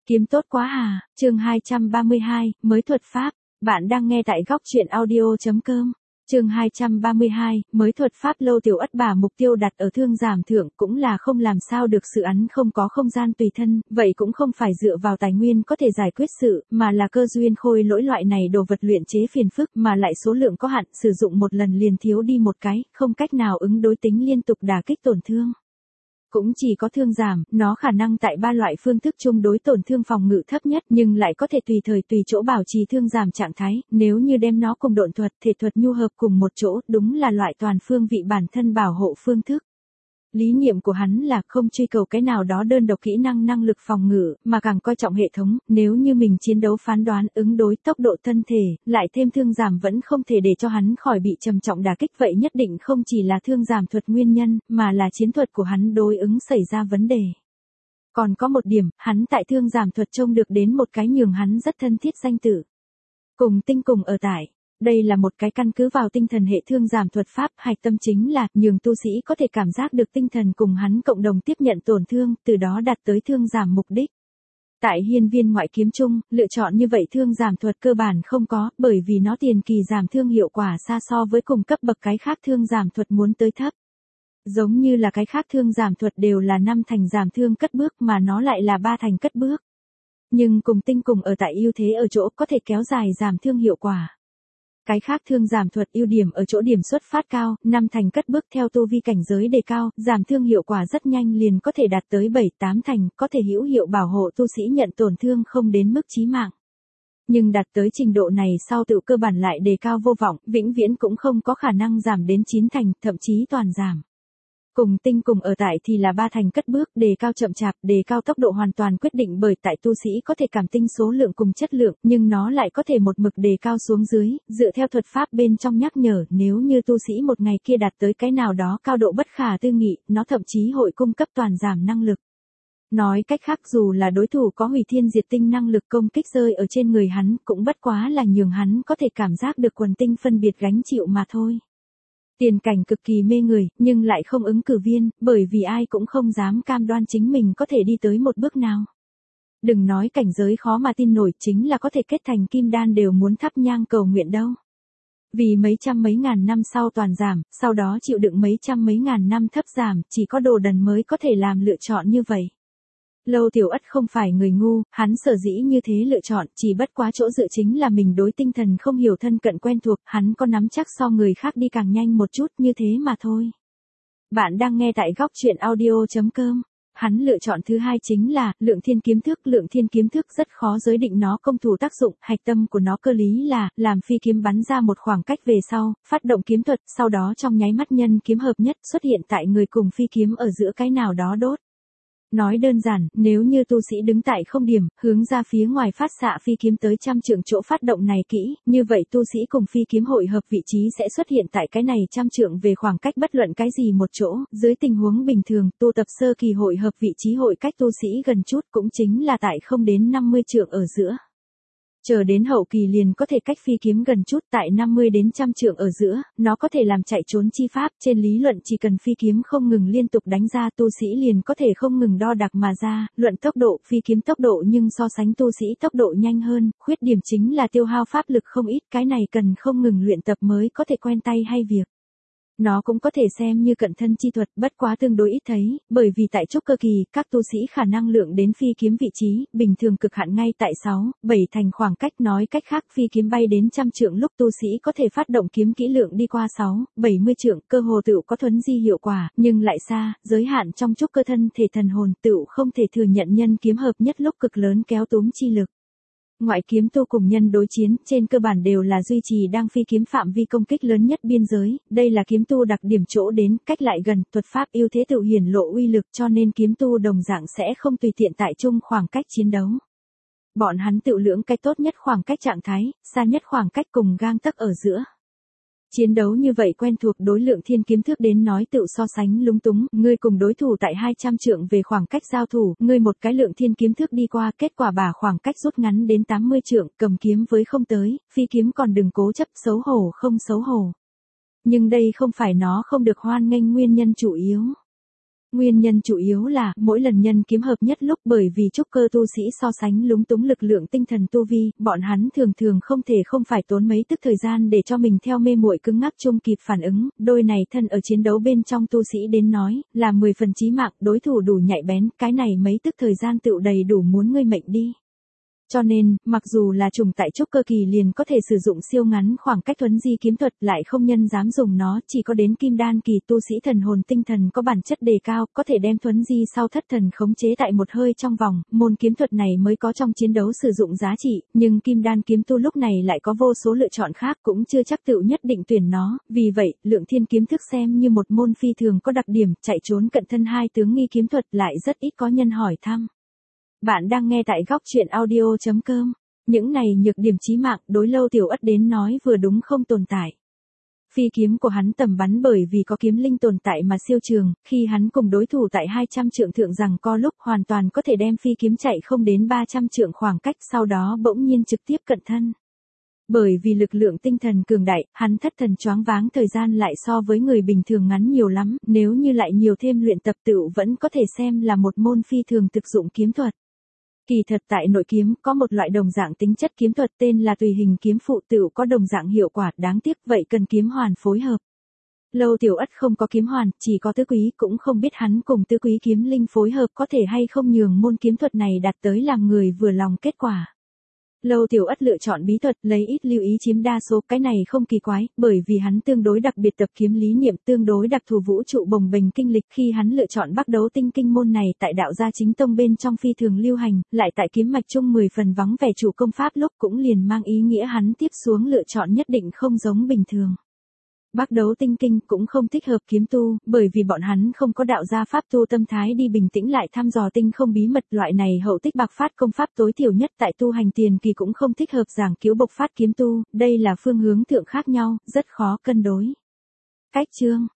Kiếm tốt quá à, chương 232, mới thuật pháp. Bạn đang nghe tại góc truyện audio.com. Chương 232, mới thuật pháp. Lâu Tiểu Ất bà mục tiêu đặt ở thương giảm thượng cũng là không làm sao được sự án không có không gian tùy thân, vậy cũng không phải dựa vào tài nguyên có thể giải quyết sự, mà là cơ duyên khôi lỗi loại này đồ vật luyện chế phiền phức mà lại số lượng có hạn, sử dụng một lần liền thiếu đi một cái, không cách nào ứng đối tính liên tục đả kích tổn thương. Cũng chỉ có thương giảm, nó khả năng tại ba loại phương thức chung đối tổn thương phòng ngự thấp nhất nhưng lại có thể tùy thời tùy chỗ bảo trì thương giảm trạng thái, nếu như đem nó cùng độn thuật, thể thuật nhu hợp cùng một chỗ, đúng là loại toàn phương vị bản thân bảo hộ phương thức. Lý niệm của hắn là không truy cầu cái nào đó đơn độc kỹ năng lực phòng ngự, mà càng coi trọng hệ thống, nếu như mình chiến đấu phán đoán ứng đối tốc độ thân thể, lại thêm thương giảm vẫn không thể để cho hắn khỏi bị trầm trọng đả kích, vậy nhất định không chỉ là thương giảm thuật nguyên nhân, mà là chiến thuật của hắn đối ứng xảy ra vấn đề. Còn có một điểm, hắn tại thương giảm thuật trông được đến một cái nhường hắn rất thân thiết danh tự. Cùng tinh cùng ở tại. Đây là một cái căn cứ vào tinh thần hệ thương giảm thuật pháp, hạch tâm chính là nhường tu sĩ có thể cảm giác được tinh thần cùng hắn cộng đồng tiếp nhận tổn thương, từ đó đạt tới thương giảm mục đích. Tại hiên viên ngoại kiếm chung, lựa chọn như vậy thương giảm thuật cơ bản không có, bởi vì nó tiền kỳ giảm thương hiệu quả xa so với cùng cấp bậc cái khác thương giảm thuật muốn tới thấp. Giống như là cái khác thương giảm thuật đều là 5 thành giảm thương cất bước mà nó lại là 3 thành cất bước. Nhưng cùng tinh cùng ở tại ưu thế ở chỗ có thể kéo dài giảm thương hiệu quả. Cái khác thương giảm thuật ưu điểm ở chỗ điểm xuất phát cao, 5 thành cất bước theo tu vi cảnh giới đề cao, giảm thương hiệu quả rất nhanh liền có thể đạt tới 7-8 thành, có thể hữu hiệu bảo hộ tu sĩ nhận tổn thương không đến mức chí mạng. Nhưng đạt tới trình độ này sau tự cơ bản lại đề cao vô vọng, vĩnh viễn cũng không có khả năng giảm đến 9 thành, thậm chí toàn giảm. Cùng tinh cùng ở tại thì là 3 thành cất bước, đề cao chậm chạp, đề cao tốc độ hoàn toàn quyết định bởi tại tu sĩ có thể cảm tinh số lượng cùng chất lượng, nhưng nó lại có thể một mực đề cao xuống dưới, dựa theo thuật pháp bên trong nhắc nhở, nếu như tu sĩ một ngày kia đạt tới cái nào đó cao độ bất khả tư nghị, nó thậm chí hội cung cấp toàn giảm năng lực. Nói cách khác dù là đối thủ có hủy thiên diệt tinh năng lực công kích rơi ở trên người hắn, cũng bất quá là nhường hắn có thể cảm giác được quần tinh phân biệt gánh chịu mà thôi. Tiền cảnh cực kỳ mê người, nhưng lại không ứng cử viên, bởi vì ai cũng không dám cam đoan chính mình có thể đi tới một bước nào. Đừng nói cảnh giới khó mà tin nổi, chính là có thể kết thành kim đan đều muốn thắp nhang cầu nguyện đâu. Vì mấy trăm mấy ngàn năm sau toàn giảm, sau đó chịu đựng mấy trăm mấy ngàn năm thấp giảm, chỉ có đồ đần mới có thể làm lựa chọn như vậy. Lâu Tiểu Ất không phải người ngu, hắn sở dĩ như thế lựa chọn, chỉ bất quá chỗ dựa chính là mình đối tinh thần không hiểu thân cận quen thuộc, hắn có nắm chắc so người khác đi càng nhanh một chút như thế mà thôi. Bạn đang nghe tại góc truyện audio.com. Hắn lựa chọn thứ hai chính là lượng thiên kiếm thức. Lượng thiên kiếm thức rất khó giới định nó công thủ tác dụng, hạch tâm của nó cơ lý là làm phi kiếm bắn ra một khoảng cách về sau, phát động kiếm thuật, sau đó trong nháy mắt nhân kiếm hợp nhất xuất hiện tại người cùng phi kiếm ở giữa cái nào đó đốt. Nói đơn giản, nếu như tu sĩ đứng tại không điểm, hướng ra phía ngoài phát xạ phi kiếm tới 100 trượng chỗ phát động này kỹ, như vậy tu sĩ cùng phi kiếm hội hợp vị trí sẽ xuất hiện tại cái này 100 trượng về khoảng cách bất luận cái gì một chỗ, dưới tình huống bình thường, tu tập sơ kỳ hội hợp vị trí hội cách tu sĩ gần chút cũng chính là tại không đến 50 trượng ở giữa. Chờ đến hậu kỳ liền có thể cách phi kiếm gần chút tại 50 đến 100 trượng ở giữa, nó có thể làm chạy trốn chi pháp, trên lý luận chỉ cần phi kiếm không ngừng liên tục đánh ra tu sĩ liền có thể không ngừng đo đạc mà ra, luận tốc độ phi kiếm tốc độ nhưng so sánh tu sĩ tốc độ nhanh hơn, khuyết điểm chính là tiêu hao pháp lực không ít, cái này cần không ngừng luyện tập mới có thể quen tay hay việc. Nó cũng có thể xem như cận thân chi thuật, bất quá tương đối ít thấy, bởi vì tại trúc cơ kỳ, các tu sĩ khả năng lượng đến phi kiếm vị trí, bình thường cực hạn ngay tại 6-7 thành khoảng cách, nói cách khác phi kiếm bay đến 100 trượng lúc tu sĩ có thể phát động kiếm kỹ lượng đi qua 6-70 trượng, cơ hồ tựu có thuấn di hiệu quả, nhưng lại xa, giới hạn trong trúc cơ thân thể thần hồn tựu không thể thừa nhận nhân kiếm hợp nhất lúc cực lớn kéo túm chi lực. Ngoại kiếm tu cùng nhân đối chiến, trên cơ bản đều là duy trì đang phi kiếm phạm vi công kích lớn nhất biên giới, đây là kiếm tu đặc điểm chỗ đến, cách lại gần, thuật pháp ưu thế tự hiển lộ uy lực cho nên kiếm tu đồng dạng sẽ không tùy tiện tại chung khoảng cách chiến đấu. Bọn hắn tự lưỡng cái tốt nhất khoảng cách trạng thái, xa nhất khoảng cách cùng gang tấc ở giữa. Chiến đấu như vậy quen thuộc đối lượng thiên kiếm thức đến nói tự so sánh lúng túng, ngươi cùng đối thủ tại 200 trượng về khoảng cách giao thủ, ngươi một cái lượng thiên kiếm thức đi qua, kết quả bà khoảng cách rút ngắn đến 80 trượng, cầm kiếm với không tới, phi kiếm còn đừng cố chấp xấu hổ không xấu hổ. Nhưng đây không phải nó không được hoan nghênh nguyên nhân chủ yếu. Nguyên nhân chủ yếu là, mỗi lần nhân kiếm hợp nhất lúc bởi vì trúc cơ tu sĩ so sánh lúng túng lực lượng tinh thần tu vi, bọn hắn thường thường không thể không phải tốn mấy tức thời gian để cho mình theo mê muội cứng ngắc chung kịp phản ứng, đôi này thân ở chiến đấu bên trong tu sĩ đến nói, là 10 phần chí mạng, đối thủ đủ nhạy bén, cái này mấy tức thời gian tựu đầy đủ muốn ngươi mệnh đi. Cho nên, mặc dù là trùng tại trúc cơ kỳ liền có thể sử dụng siêu ngắn khoảng cách thuấn di kiếm thuật lại không nhân dám dùng nó, chỉ có đến kim đan kỳ tu sĩ thần hồn tinh thần có bản chất đề cao, có thể đem thuấn di sau thất thần khống chế tại một hơi trong vòng, môn kiếm thuật này mới có trong chiến đấu sử dụng giá trị, nhưng kim đan kiếm tu lúc này lại có vô số lựa chọn khác cũng chưa chắc tựu nhất định tuyển nó, vì vậy, lượng thiên kiếm thức xem như một môn phi thường có đặc điểm, chạy trốn cận thân hai tướng nghi kiếm thuật lại rất ít có nhân hỏi thăm. Bạn đang nghe tại góc truyện audio.com. Những này nhược điểm chí mạng đối Lâu Tiểu Ất đến nói vừa đúng không tồn tại. Phi kiếm của hắn tầm bắn bởi vì có kiếm linh tồn tại mà siêu trường, khi hắn cùng đối thủ tại 200 trượng thượng rằng co lúc hoàn toàn có thể đem phi kiếm chạy không đến 300 trượng khoảng cách sau đó bỗng nhiên trực tiếp cận thân. Bởi vì lực lượng tinh thần cường đại, hắn thất thần choáng váng thời gian lại so với người bình thường ngắn nhiều lắm, nếu như lại nhiều thêm luyện tập tựu vẫn có thể xem là một môn phi thường thực dụng kiếm thuật. Kỳ thật tại nội kiếm có một loại đồng dạng tính chất kiếm thuật tên là tùy hình kiếm phụ tựu có đồng dạng hiệu quả đáng tiếc vậy cần kiếm hoàn phối hợp. Lâu Tiểu Ất không có kiếm hoàn, chỉ có tứ quý cũng không biết hắn cùng tứ quý kiếm linh phối hợp có thể hay không nhường môn kiếm thuật này đạt tới làm người vừa lòng kết quả. Lâu Tiểu Ất lựa chọn bí thuật lấy ít lưu ý chiếm đa số, cái này không kỳ quái, bởi vì hắn tương đối đặc biệt tập kiếm lý niệm tương đối đặc thù vũ trụ bồng bềnh kinh lịch khi hắn lựa chọn Bắc Đấu Tinh Kinh môn này tại đạo gia chính tông bên trong phi thường lưu hành, lại tại kiếm mạch chung 10 phần vắng vẻ chủ công pháp lúc cũng liền mang ý nghĩa hắn tiếp xuống lựa chọn nhất định không giống bình thường. Bắc Đấu Tinh Kinh cũng không thích hợp kiếm tu, bởi vì bọn hắn không có đạo gia pháp tu tâm thái đi bình tĩnh lại thăm dò tinh không bí mật, loại này hậu tích bạc phát công pháp tối thiểu nhất tại tu hành tiền kỳ cũng không thích hợp giảng cứu bộc phát kiếm tu, đây là phương hướng thượng khác nhau, rất khó cân đối. Cách chương